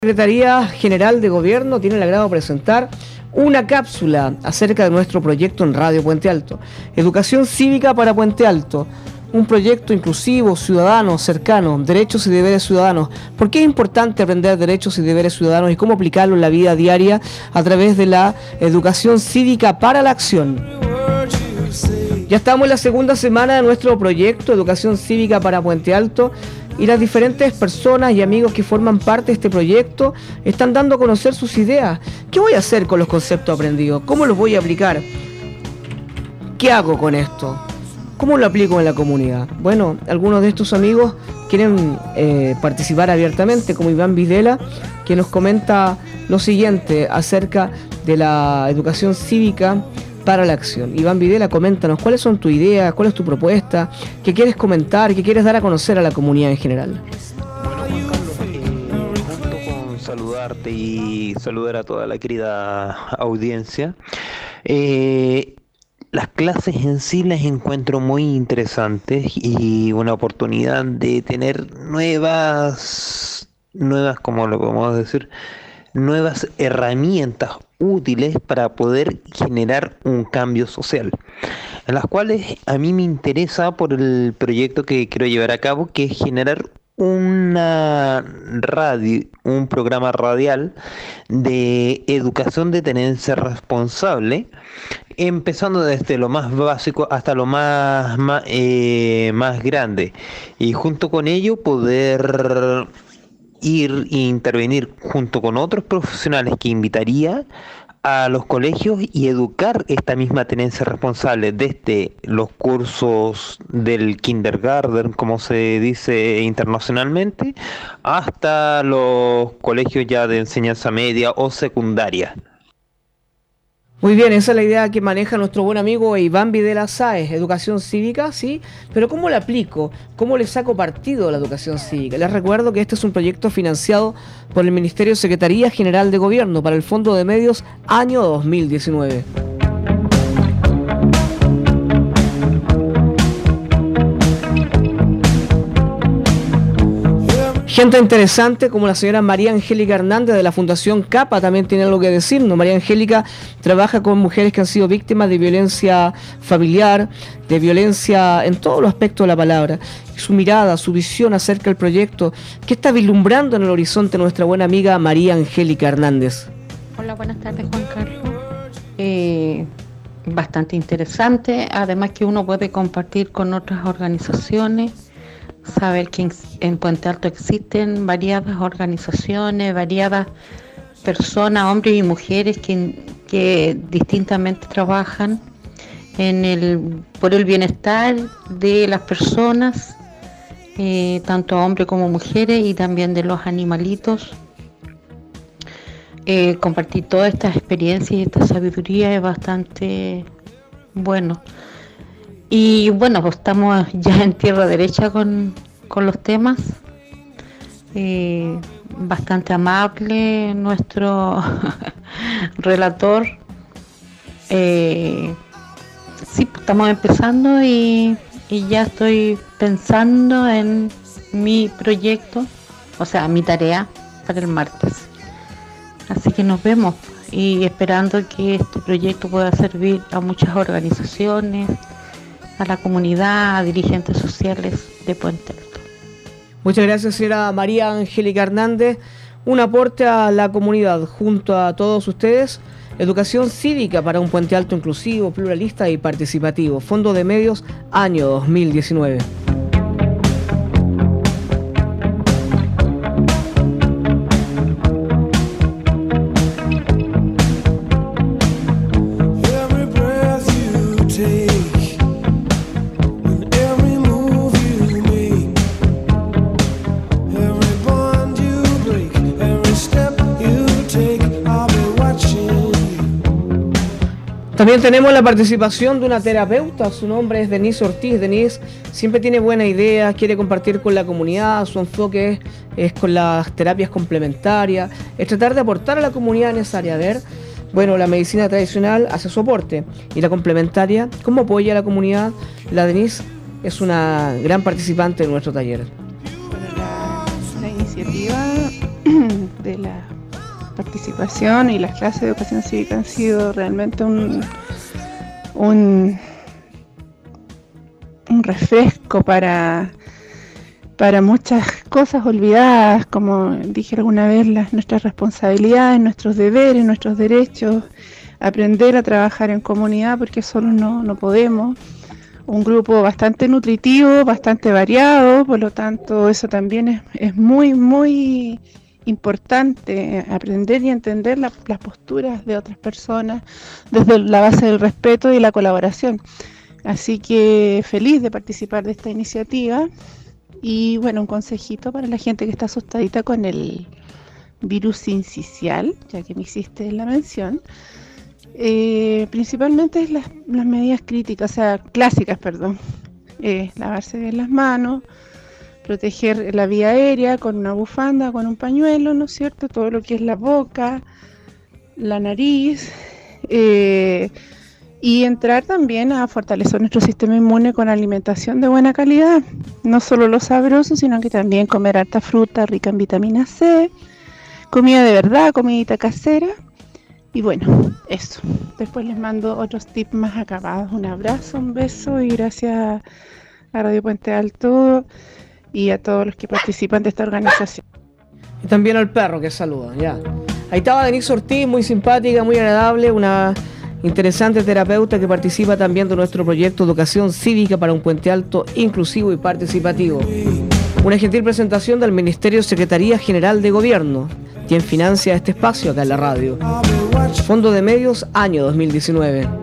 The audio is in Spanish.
Secretaría General de Gobierno tiene el agrado de presentar una cápsula acerca de nuestro proyecto en Radio Puente Alto. Educación cívica para Puente Alto. Un proyecto inclusivo, ciudadano, cercano, derechos y deberes ciudadanos. ¿Por qué es importante aprender derechos y deberes ciudadanos y cómo aplicarlo en la vida diaria a través de la educación cívica para la acción? Ya estamos en la segunda semana de nuestro proyecto Educación Cívica para Puente Alto y las diferentes personas y amigos que forman parte de este proyecto están dando a conocer sus ideas. ¿Qué voy a hacer con los conceptos aprendidos? ¿Cómo los voy a aplicar? ¿Qué hago con esto? ¿Cómo lo aplico en la comunidad? Bueno, algunos de estos amigos quieren participar abiertamente, como Iván Videla, que nos comenta lo siguiente acerca de la educación cívica para la acción. Iván Videla, coméntanos, ¿cuáles son tus ideas? ¿Cuál es tu propuesta? ¿Qué quieres comentar? ¿Qué quieres dar a conocer a la comunidad en general? Bueno, Juan Carlos, junto con saludarte y saludar a toda la querida audiencia, las clases en sí las encuentro muy interesantes y una oportunidad de tener nuevas, ¿cómo lo podemos decir? Nuevas herramientas útiles para poder generar un cambio social, en las cuales a mí me interesa por el proyecto que quiero llevar a cabo, que es generar una radio, un programa radial de educación de tenencia responsable, empezando desde lo más básico hasta lo más grande, y junto con ello poder ir e intervenir junto con otros profesionales que invitaría a los colegios y educar esta misma tenencia responsable desde los cursos del kindergarten, como se dice internacionalmente, hasta los colegios ya de enseñanza media o secundaria. Muy bien, esa es la idea que maneja nuestro buen amigo Iván Videla Sáez, educación cívica, sí, pero ¿cómo la aplico? ¿Cómo le saco partido a la educación cívica? Les recuerdo que este es un proyecto financiado por el Ministerio Secretaría General de Gobierno para el Fondo de Medios año 2019. Gente interesante como la señora María Angélica Hernández de la Fundación CAPA también tiene algo que decirnos. María Angélica trabaja con mujeres que han sido víctimas de violencia familiar, de violencia en todos los aspectos de la palabra. Su mirada, su visión acerca del proyecto, ¿qué está vislumbrando en el horizonte nuestra buena amiga María Angélica Hernández? Hola, buenas tardes, Juan Carlos. Bastante interesante, además que uno puede compartir con otras organizaciones, saber que en Puente Alto existen variadas organizaciones, variadas personas, hombres y mujeres que distintamente trabajan por el bienestar de las personas, tanto hombres como mujeres, y también de los animalitos. Compartir toda esta experiencia y esta sabiduría es bastante bueno. Y bueno, pues estamos ya en tierra derecha con los temas. Bastante amable nuestro relator. Sí, pues estamos empezando y ya estoy pensando en mi proyecto, o sea, mi tarea para el martes. Así que nos vemos y esperando que este proyecto pueda servir a muchas organizaciones, a la comunidad, a dirigentes sociales de Puente Alto. Muchas gracias, señora María Angélica Hernández. Un aporte a la comunidad junto a todos ustedes. Educación cívica para un Puente Alto inclusivo, pluralista y participativo. Fondo de Medios, año 2019. También tenemos la participación de una terapeuta, su nombre es Denise Ortiz. Denise siempre tiene buenas ideas, quiere compartir con la comunidad, su enfoque es con las terapias complementarias, es tratar de aportar a la comunidad en esa área. A ver, bueno, la medicina tradicional hace soporte y la complementaria, ¿cómo apoya a la comunidad? La Denise es una gran participante de nuestro taller. La iniciativa de la participación, y las clases de educación cívica han sido realmente un refresco para muchas cosas olvidadas, como dije alguna vez, nuestras responsabilidades, nuestros deberes, nuestros derechos, aprender a trabajar en comunidad, porque solo no podemos. Un grupo bastante nutritivo, bastante variado, por lo tanto eso también es muy, muy importante, aprender y entender las posturas de otras personas desde la base del respeto y la colaboración. Así que feliz de participar de esta iniciativa. Y bueno, un consejito para la gente que está asustadita con el virus sincicial, ya que me hiciste la mención. Principalmente es las medidas clásicas, lavarse bien las manos, proteger la vía aérea con una bufanda, con un pañuelo, ¿no es cierto? Todo lo que es la boca, la nariz, y entrar también a fortalecer nuestro sistema inmune con alimentación de buena calidad, no solo lo sabroso, sino que también comer harta fruta rica en vitamina C, comida de verdad, comidita casera. Y bueno, eso. Después les mando otros tips más acabados. Un abrazo, un beso y gracias a Radio Puente Alto y a todos los que participan de esta organización. Y también al perro que saluda, ya. Ahí estaba Denise Ortiz, muy simpática, muy agradable, una interesante terapeuta que participa también de nuestro proyecto Educación Cívica para un Puente Alto inclusivo y participativo. Una gentil presentación del Ministerio Secretaría General de Gobierno, quien financia este espacio acá en la radio. Fondo de Medios, año 2019.